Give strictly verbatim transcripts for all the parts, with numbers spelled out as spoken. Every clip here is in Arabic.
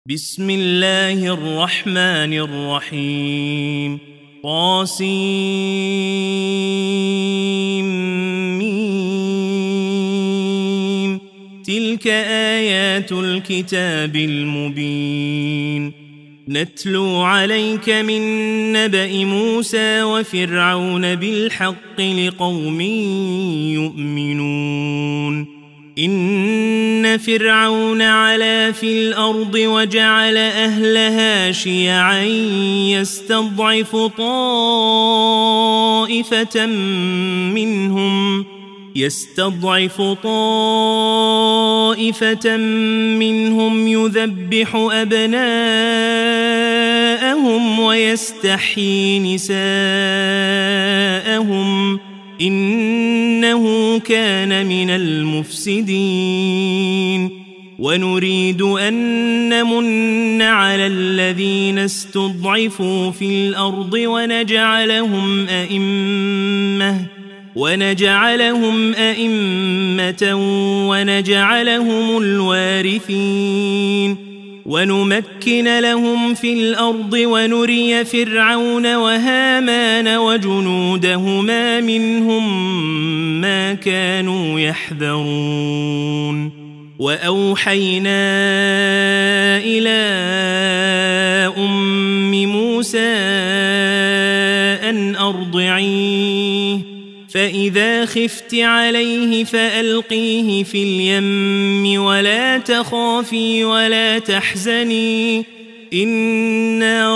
بسم الله الرحمن الرحيم طاسيم تلك آيات الكتاب المبين نتلو عليك من نبأ موسى وفرعون بالحق لقوم يؤمنون إن فرعون علا في الأرض وجعل أهلها شيعا يستضعف طائفة منهم يستضعف طائفة منهم يذبح أبناءهم ويستحيي نساءهم إنه كان من المفسدين ونريد أن نمن على الذين استضعفوا في الأرض ونجعلهم أئمة ونجعلهم أئمة ونجعلهم الوارثين ونمكن لهم في الأرض ونري فرعون وهامان وجنودهما منهم ما كانوا يحذرون وأوحينا إلى أم موسى أن أرضعيه فإذا خفت عليه فألقيه في اليم ولا تخافي ولا تحزني إنا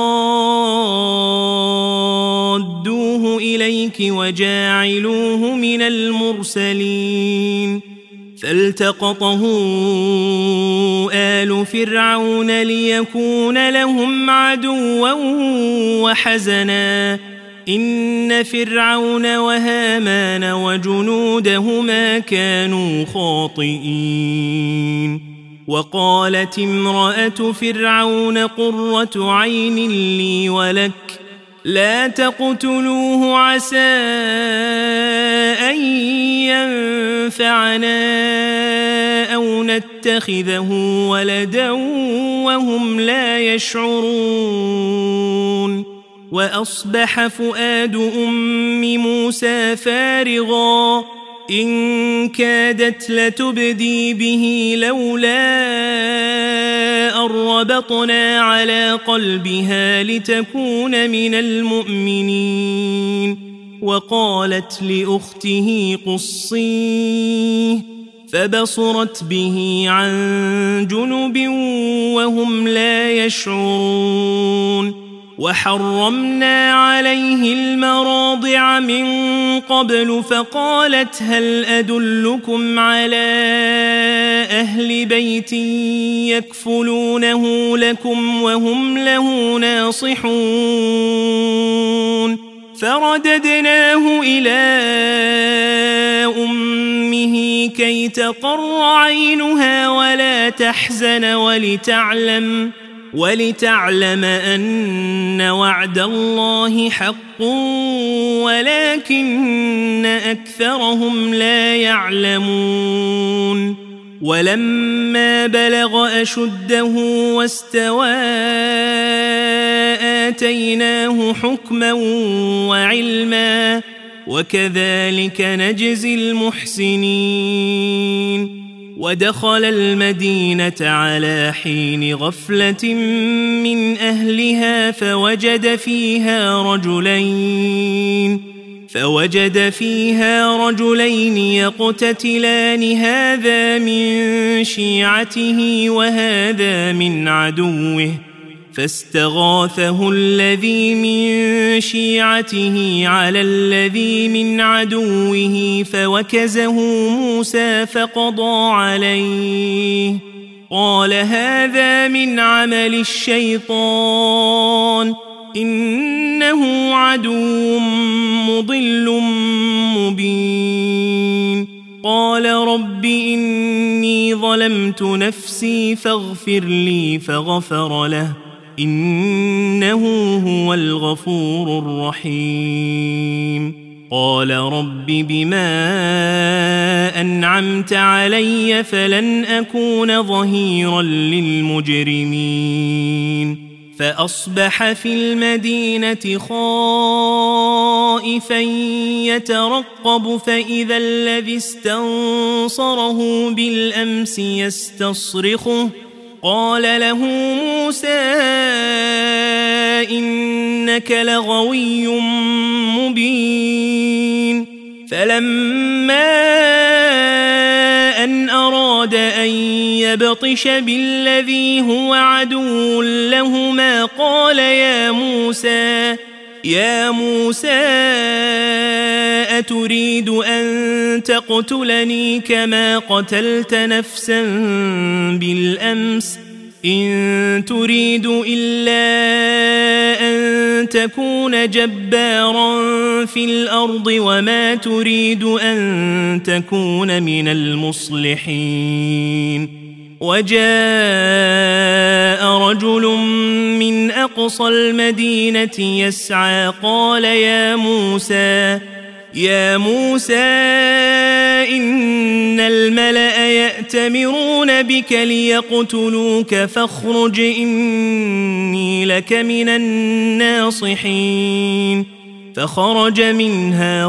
رادوه إليك وجاعلوه من المرسلين فالتقطه آل فرعون ليكون لهم عدوا وحزنا إن فرعون وهامان وجنودهما كانوا خاطئين وقالت امرأة فرعون قرة عين لي ولك لا تقتلوه عسى أن ينفعنا أو نتخذه ولدا وهم لا يشعرون وأصبح فؤاد أم موسى فارغا إن كادت لتبدي به لولا أن ربطنا على قلبها لتكون من المؤمنين وقالت لأخته قصيه فبصرت به عن جنب وهم لا يشعرون وحرمنا عليه المراضع من قبل فقالت هل أدلكم على أهل بيت يكفلونه لكم وهم له ناصحون فرددناه إلى أمه كي تقر عينها ولا تحزن ولتعلم ولتعلم أن وعد الله حق ولكن أكثرهم لا يعلمون ولما بلغ أشده واستوى آتيناه حكما وعلما وكذلك نجزي المحسنين ودخل المدينة على حين غفلة من أهلها فوجد فيها رجلين فوجد فيها رجلين يقتتلان هذا من شيعته وهذا من عدوه فاستغاثه الذي من شيعته على الذي من عدوه فوكزه موسى فقضى عليه قال هذا من عمل الشيطان إنه عدو مضل مبين قال رب إني ظلمت نفسي فاغفر لي فغفر له إنه هو الغفور الرحيم قال رب بما أنعمت علي فلن أكون ظهيرا للمجرمين فأصبح في المدينة خائفا يترقب فإذا الذي استنصره بالأمس يستصرخه قال له موسى إنك لغوي مبين فلما أن أراد أن يبطش بالذي هو عدو لهما قال يا موسى يا موسى أتريد أن تقتلني كما قتلت نفسا بالأمس إن تريد إلا أن تكون جبارا في الأرض وما تريد أن تكون من المصلحين وجاء رجل من أقصى المدينة يسعى قال يا موسى يا موسى إن الملأ يأتمرون بك ليقتلوك فاخرج إني لك من الناصحين فخرج منها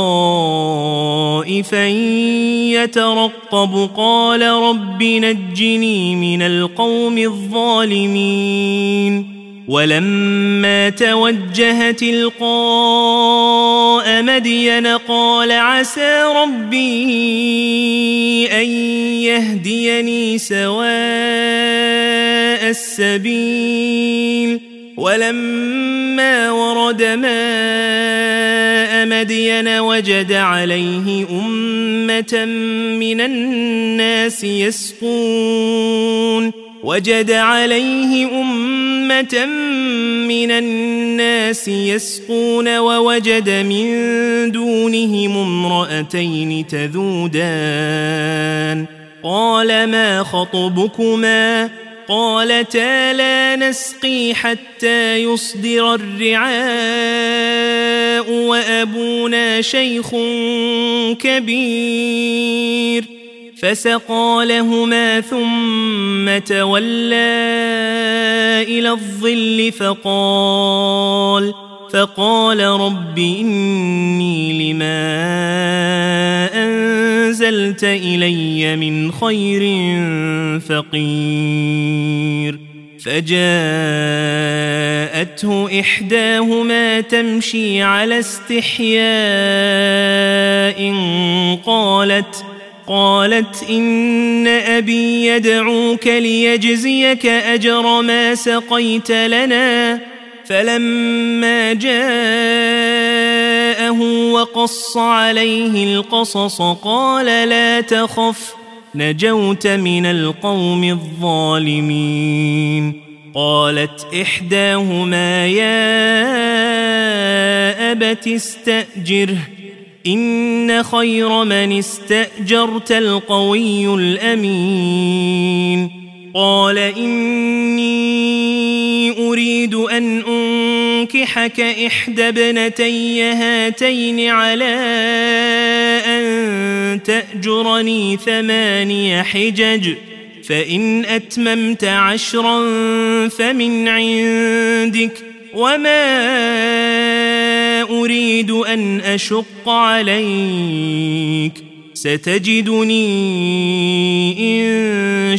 خائفا يترقب قال رب نجني من القوم الظالمين ولما توجه تلقاء مدين قال عسى ربي أن يهديني سواء السبيل ولما ورد ماء مدين وجد عليه أمة من الناس يسقون وجد عليه أمة من الناس يسقون ووجد من دونهم امرأتين تذودان قال ما خطبكما قالتا لا نسقي حتى يصدر الرعاء وأبونا شيخ كبير فسقى لهما ثم تولى إلى الظل فقال فقال رب إني لما أنزلت إلي من خير فقير فجاءته إحداهما تمشي على استحياء قالت قالت إن أبي يدعوك ليجزيك أجر ما سقيت لنا فلما جاءه وقص عليه القصص قال لا تخف نجوت من القوم الظالمين قالت إحداهما يا أبت استأجره إن خير من استأجرت القوي الأمين قال إني أريد أن أنكحك إحدى ابنتي هاتين على أن تأجرني ثماني حجج فإن أتممت عشرا فمن عندك وما أريد أن أشق عليك ستجدني إن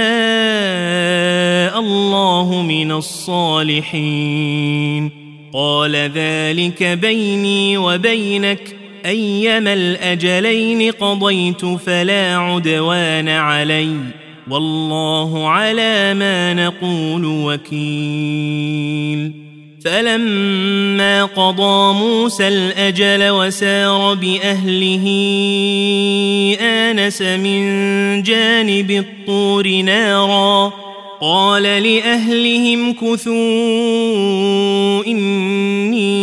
شاء الله من الصالحين قال ذلك بيني وبينك أيما الأجلين قضيت فلا عدوان علي والله على ما نقول وكيل فلما قضى موسى الأجل وسار بأهله آنس من جانب الطور نارا قال لأهلهم كثوا إني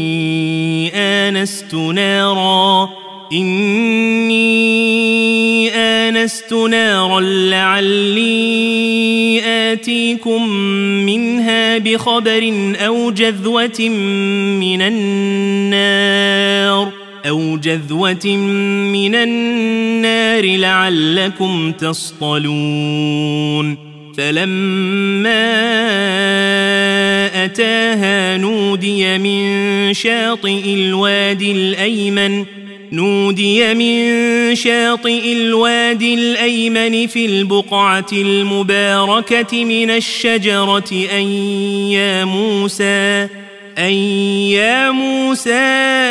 آنست نارا إني آنست نارا لعلي آتيكم منها بخبر أو جذوة من النار أو جذوة من النار لعلكم تصطلون فلما أتاها نودي من شاطئ الوادي الأيمن نودي من شاطئ الوادي الأيمن في البقعة المباركة من الشجرة أن يا موسى أن يا موسى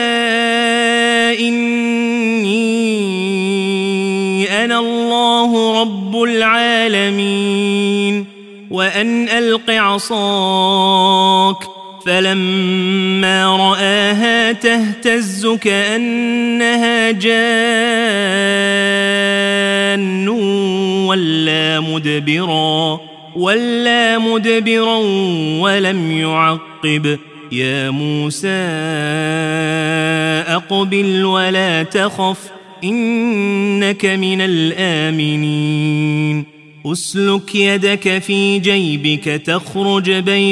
إني أنا الله رب العالمين وأن ألق عصاك فلما رآها تهتز كأنها جان ولا مدبرا ولا مدبرا ولم يعقب يا موسى أقبل ولا تخف إنك من الآمنين أسلك يدك في جيبك تخرج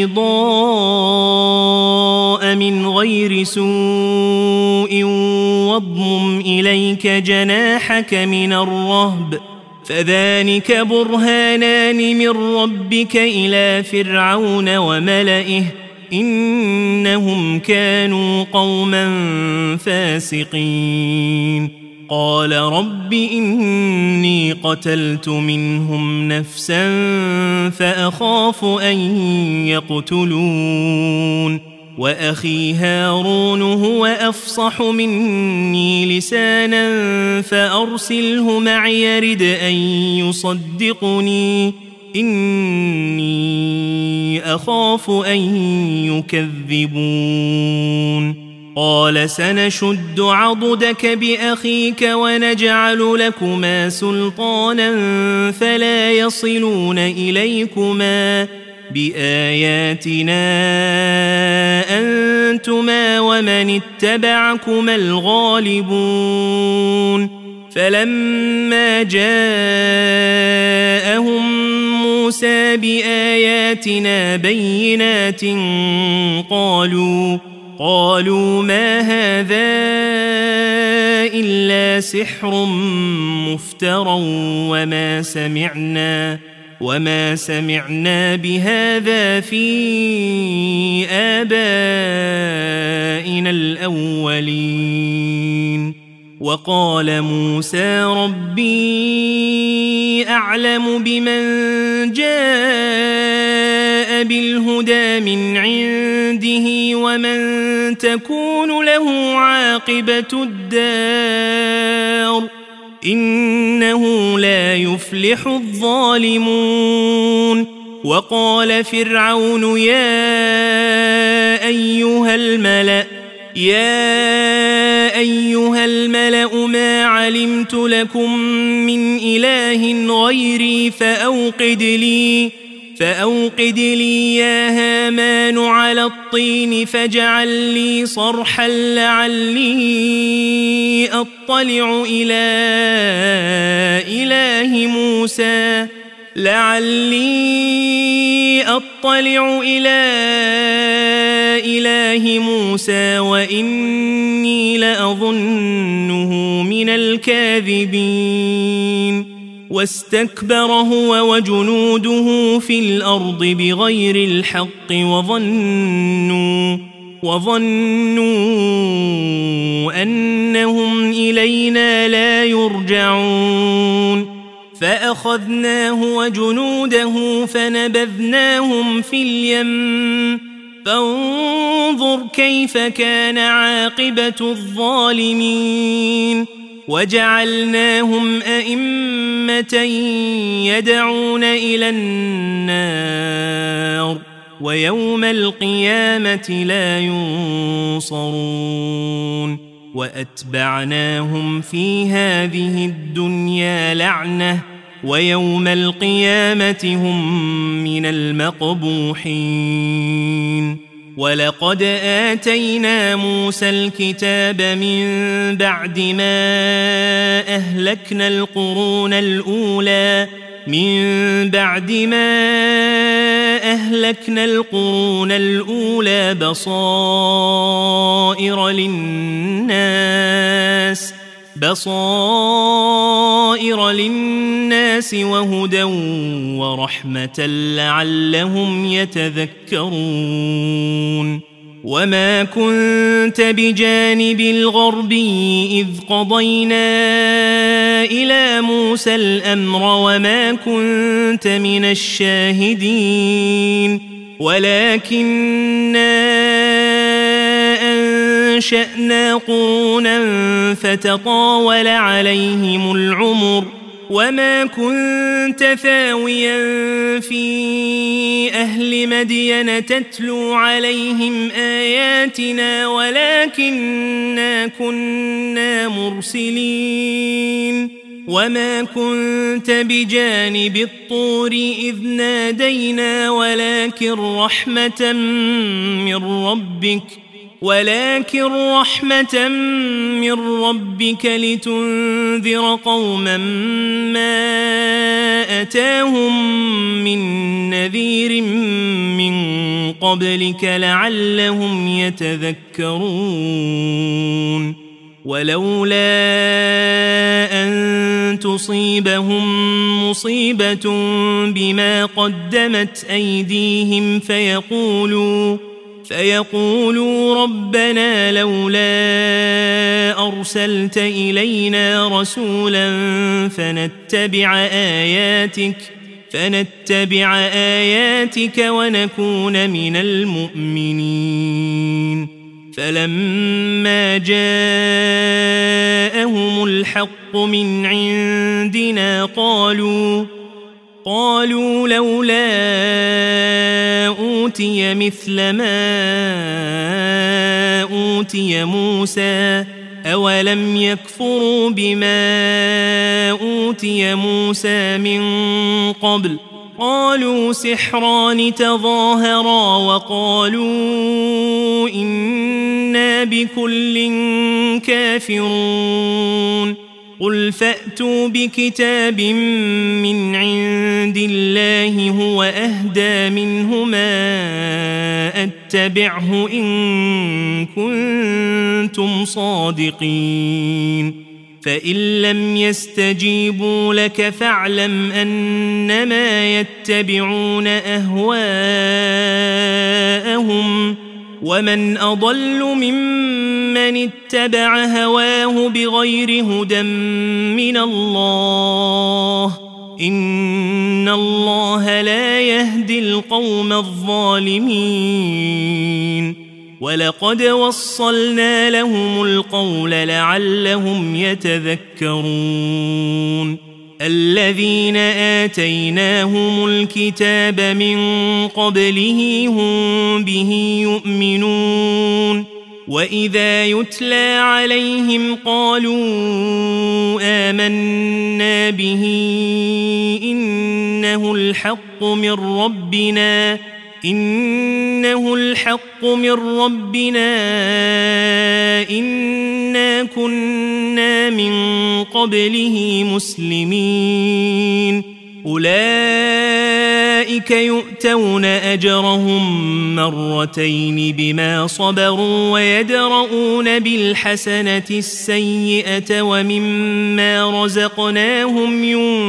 بيضاء من غير سوء واضمم إليك جناحك من الرهب فذلك برهانان من ربك إلى فرعون وملئه إنهم كانوا قوما فاسقين قال رب إني قتلت منهم نفسا فأخاف أن يقتلون وأخي هارون هو أفصح مني لسانا فأرسله معي رد أن يصدقني إني أخاف أن يكذبون قال سنشد عضدك بأخيك ونجعل لكما سلطانا فلا يصلون إليكما بآياتنا أنتما ومن اتبعكما الغالبون فلما جاءهم موسى بآياتنا بينات قالوا قالوا ما هذا إلا سحر مفترى وما سمعنا وما سمعنا بهذا في آبائنا الأولين وقال موسى ربي أعلم بمن جاء بالهدى من عنده ومن تكون له عاقبة الدار إنه لا يفلح الظالمون وقال فرعون يا أيها الملأ يا أيها الملأ ما علمت لكم من إله غيري فأوقد لي فأوقد لي يا هامان على الطين فاجعل لي صرحا لعلي أطلع إلى إله موسى لعلي أطلع إلى إله موسى وإني لأظنه من الكاذبين واستكبر هو وجنوده في الأرض بغير الحق وظنوا وظنوا أنهم إلينا لا يرجعون فأخذناه وجنوده فنبذناهم في اليم فانظر كيف كان عاقبة الظالمين وجعلناهم أئمة يدعون إلى النار ويوم القيامة لا ينصرون وأتبعناهم في هذه الدنيا لعنة ويوم القيامة هم من المقبوحين ولقد آتينا موسى الكتاب من بعد ما أهلكنا القرون الأولى من بعد ما أهلكنا أهلكنا القرون الأولى بصائر للناس بصائر للناس وهدى ورحمة لعلهم يتذكرون وما كنت بجانب الغربي إذ قضينا إلى موسى الأمر وما كنت من الشاهدين ولكننا أنشأنا قرونا فتطاول عليهم العمر وما كنت ثاويا في أهل مدين تتلو عليهم آياتنا ولكننا كنا مرسلين وما كنت بجانب الطور إذ نادينا ولكن رحمة من ربك ولكن رحمة من ربك لتنذر قوما ما أتاهم من نذير من قبلك لعلهم يتذكرون ولولا أن تصيبهم مصيبة بما قدمت أيديهم فيقولوا فيقولوا ربنا لولا أرسلت إلينا رسولا فنتبع آياتك فنتبع آياتك ونكون من المؤمنين فلما جاءهم الحق من عندنا قالوا قالوا لولا أوتي مثل ما أوتي موسى أولم يكفروا بما أوتي موسى من قبل قالوا سحران تظاهرا وقالوا إنا بكل كافرون قل فأتوا بكتاب من عند الله هو أهدى منهما أتبعه إن كنتم صادقين فإن لم يستجيبوا لك فاعلم أنما يتبعون أهواءهم ومن أضل ممن اتبع هواه بغير هدى من الله إن الله لا يهدي القوم الظالمين ولقد وصلنا لهم القول لعلهم يتذكرون الذين آتيناهم الكتاب من قبله هم به يؤمنون وإذا يتلى عليهم قالوا آمنا به إنه الحق من ربنا إنه الحق من ربنا إنا كنا من قبله مسلمين أولئك يؤتون أجرهم مرتين بما صبروا ويدرؤون بالحسنة السيئة ومما رزقناهم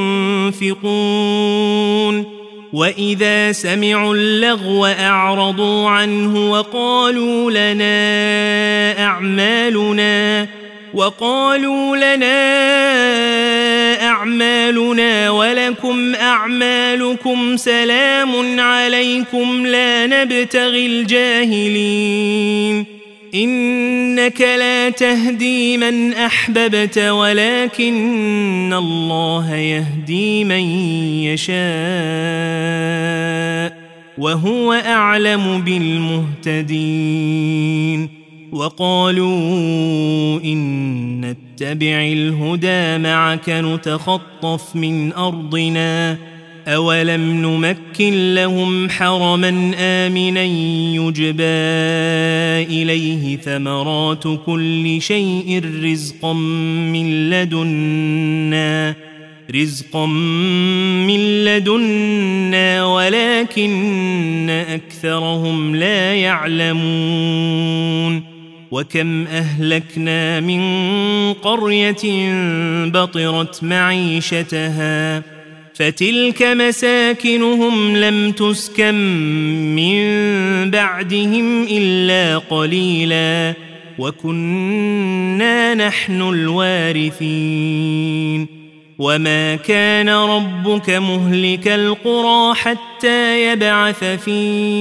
ينفقون وإذا سمعوا اللغو أعرضوا عنه وقالوا لنا أعمالنا وقالوا لنا أعمالنا ولكم أعمالكم سلام عليكم لا نبتغي الجاهلين إنك لا تهدي من أحببت ولكن الله يهدي من يشاء وهو أعلم بالمهتدين وقالوا إن نتبع الهدى معك نتخطف من أرضنا أولم نمكن لهم حرما آمنا يجبى إليه ثمرات كل شيء رزقا من لدنا رزقا من لدنا ولكن أكثرهم لا يعلمون وكم أهلكنا من قرية بطرت معيشتها فتلك مساكنهم لم تسكن من بعدهم إلا قليلا وكنا نحن الوارثين وما كان ربك مهلك القرى حتى يبعث في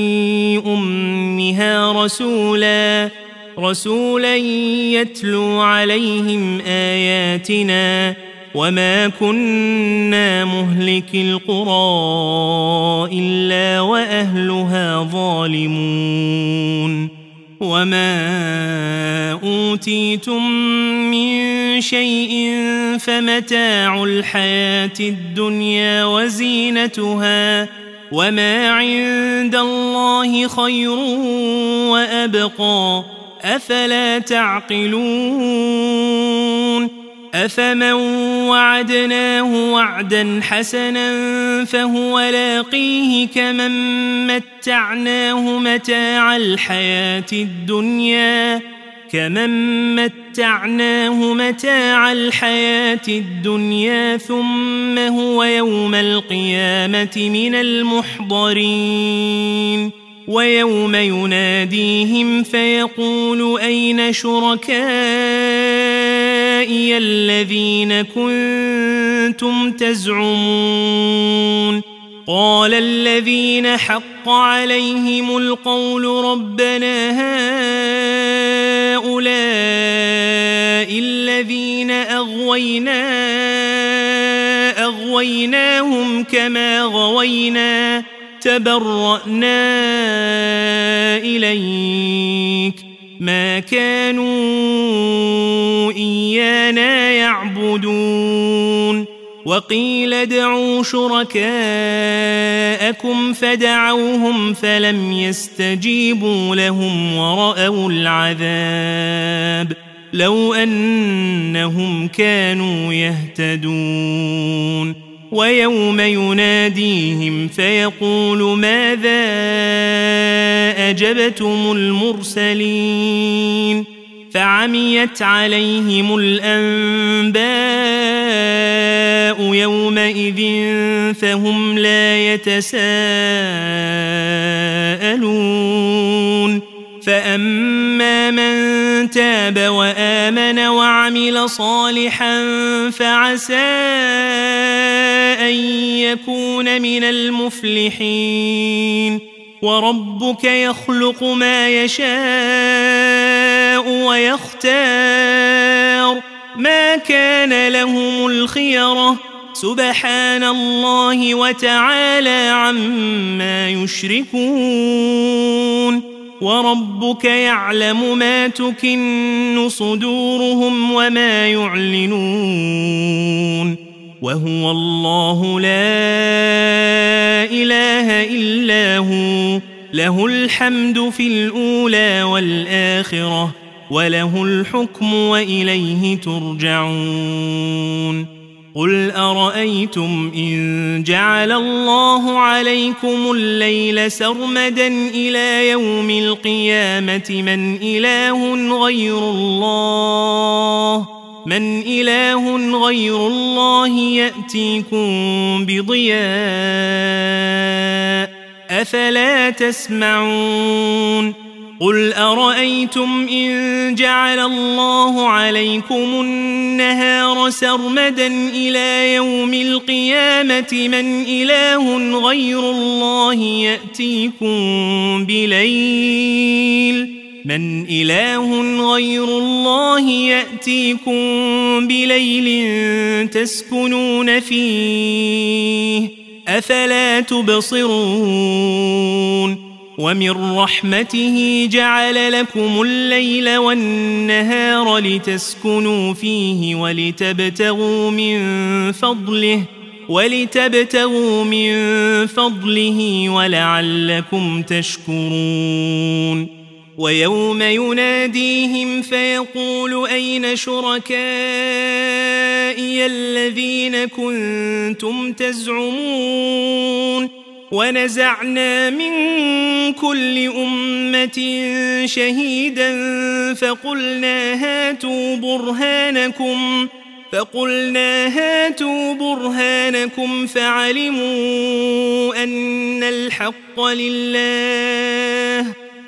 أمها رسولا رسولا يتلو عليهم آياتنا وما كنا مهلك القرى إلا وأهلها ظالمون وما أوتيتم من شيء فمتاع الحياة الدنيا وزينتها وما عند الله خير وأبقى أفلا تعقلون أفمن وعدناه وعدا حسنا فهو لاقيه كمن متعناه متاع الحياة الدنيا كمن متعناه متاع الحياة الدنيا ثم هو يوم القيامة من المحضرين ويوم يناديهم فيقول أين شركائي الذين كنتم تزعمون قال الذين حق عليهم القول ربنا هؤلاء الذين أغوينا أغويناهم كما غوينا تبرأنا إليك ما كانوا إيانا يعبدون وقيل ادعوا شركاءكم فدعوهم فلم يستجيبوا لهم ورأوا العذاب لو أنهم كانوا يهتدون ويوم يناديهم فيقول ماذا أجبتم المرسلين فعميت عليهم الأنباء يومئذ فهم لا يتساءلون فأما من تاب وآمن وعمل صالحا فعسى أن يكون من المفلحين وربك يخلق ما يشاء ويختار ما كان لهم الخيرة سبحان الله وتعالى عما يشركون وربك يعلم ما تكن صدورهم وما يعلنون وهو الله لا إله إلا هو له الحمد في الأولى والآخرة وله الحكم وإليه ترجعون قل أرأيتم إن جعل الله عليكم الليل سرمدا إلى يوم القيامة من إله غير الله من إله غير الله يأتيكم بضياء أفلا تسمعون قل أرأيتم إن جعل الله عليكم النهار سرمدا إلى يوم القيامة من إله غير الله يأتيكم بليل من إله غير الله يأتيكم بليل تسكنون فيه أفلا تبصرون ومن رحمته جعل لكم الليل والنهار لتسكنوا فيه ولتبتغوا من فضله ولتبتغوا من فضله ولعلكم تشكرون ويوم يناديهم فيقول أين شركائي الذين كنتم تزعمون ونزعنا من كل أمة شهيدا فقلنا هاتوا برهانكم فقلنا هاتوا برهانكم فعلموا أن الحق لله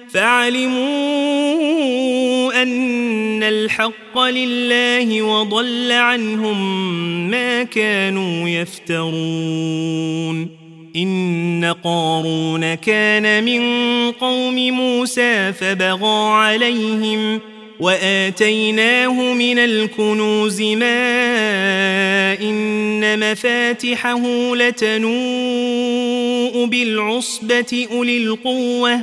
فعلموا أن الحق لله وضل عنهم ما كانوا يفترون إن قارون كان من قوم موسى فبغى عليهم وآتيناه من الكنوز ما إن مفاتحه لتنوء بالعصبة أولي القوة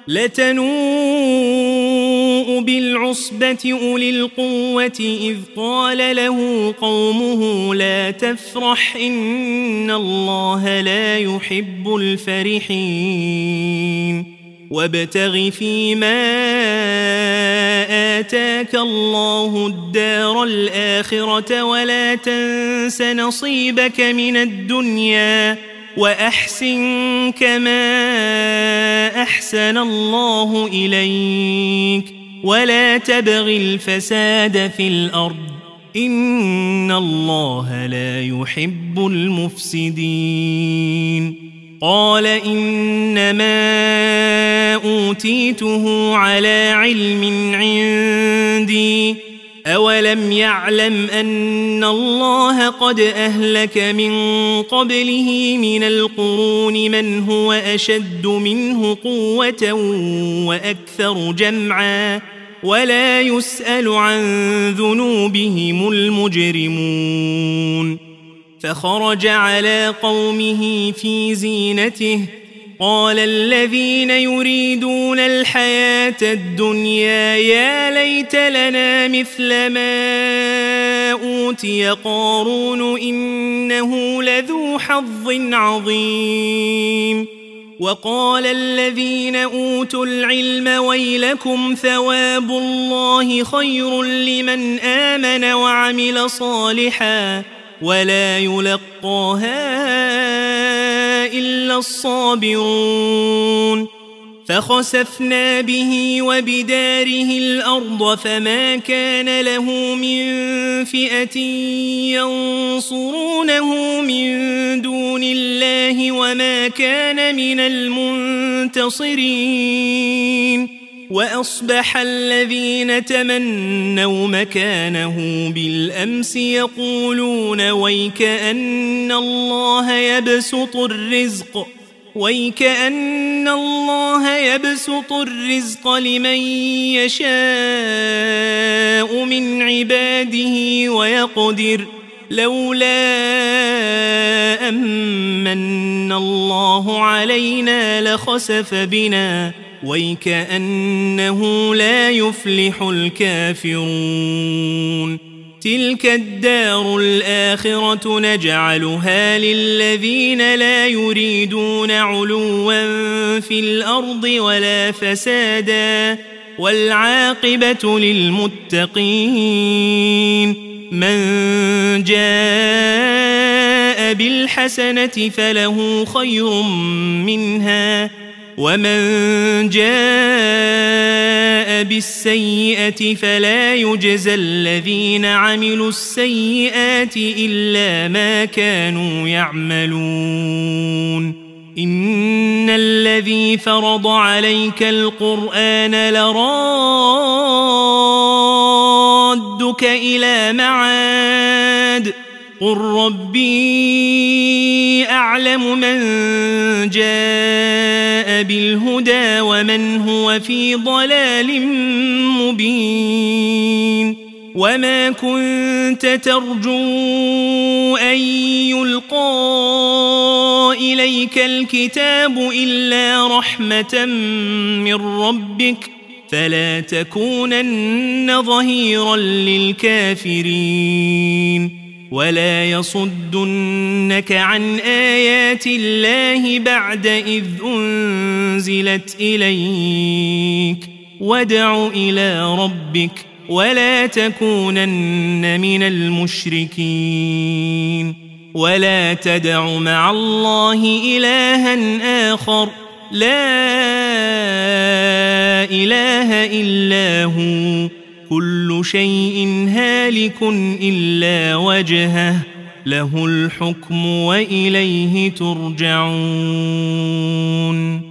لتنوء بالعصبة أولي القوة إذ قال له قومه لا تفرح إن الله لا يحب الفرحين وابتغ فيما آتاك الله الدار الآخرة ولا تنس نصيبك من الدنيا وأحسن كما أحسن الله إليك ولا تبغ الفساد في الأرض إن الله لا يحب المفسدين قال إنما أوتيته على علم عندي أولم يعلم أن الله قد أهلك من قبله من القرون من هو أشد منه قوة وأكثر جمعا ولا يسأل عن ذنوبهم المجرمون فخرج على قومه في زينته قال الذين يريدون الحياة الدنيا يا ليت لنا مثل ما أوتي قارون إنه لذو حظ عظيم وقال الذين أوتوا العلم ويلكم ثواب الله خير لمن آمن وعمل صالحا ولا يلقاها إلا الصابرون فخسفنا به وبداره الأرض فما كان له من فئة ينصرونه من دون الله وما كان من المنتصرين وأصبح الذين تمنوا مكانه بالأمس يقولون ويكأن الله يبسط الرزق ويكأن الله يبسط الرزق لمن يشاء من عباده ويقدر لولا أمن الله علينا لخسف بنا ويكأنه لا يفلح الكافرون تلك الدار الآخرة نجعلها للذين لا يريدون علوا في الأرض ولا فسادا والعاقبة للمتقين من جاء بالحسنة فله خير منها ومن جاء بالسيئة فلا يجزى الذين عملوا السيئات إلا ما كانوا يعملون إن الذي فرض عليك القرآن لرادك إلى معاد قل ربي أعلم من جاء بالهدى ومن هو في ضلال مبين وما كنت ترجو أن يلقى إليك الكتاب إلا رحمة من ربك فلا تكونن ظهيرا للكافرين ولا يصدنك عن آيات الله بعد إذ أنزلت إليك وادع إلى ربك ولا تكونن من المشركين ولا تدع مع الله إلها آخر لا إله إلا هو كل شيء هالك إلا وجهه له الحكم وإليه ترجعون.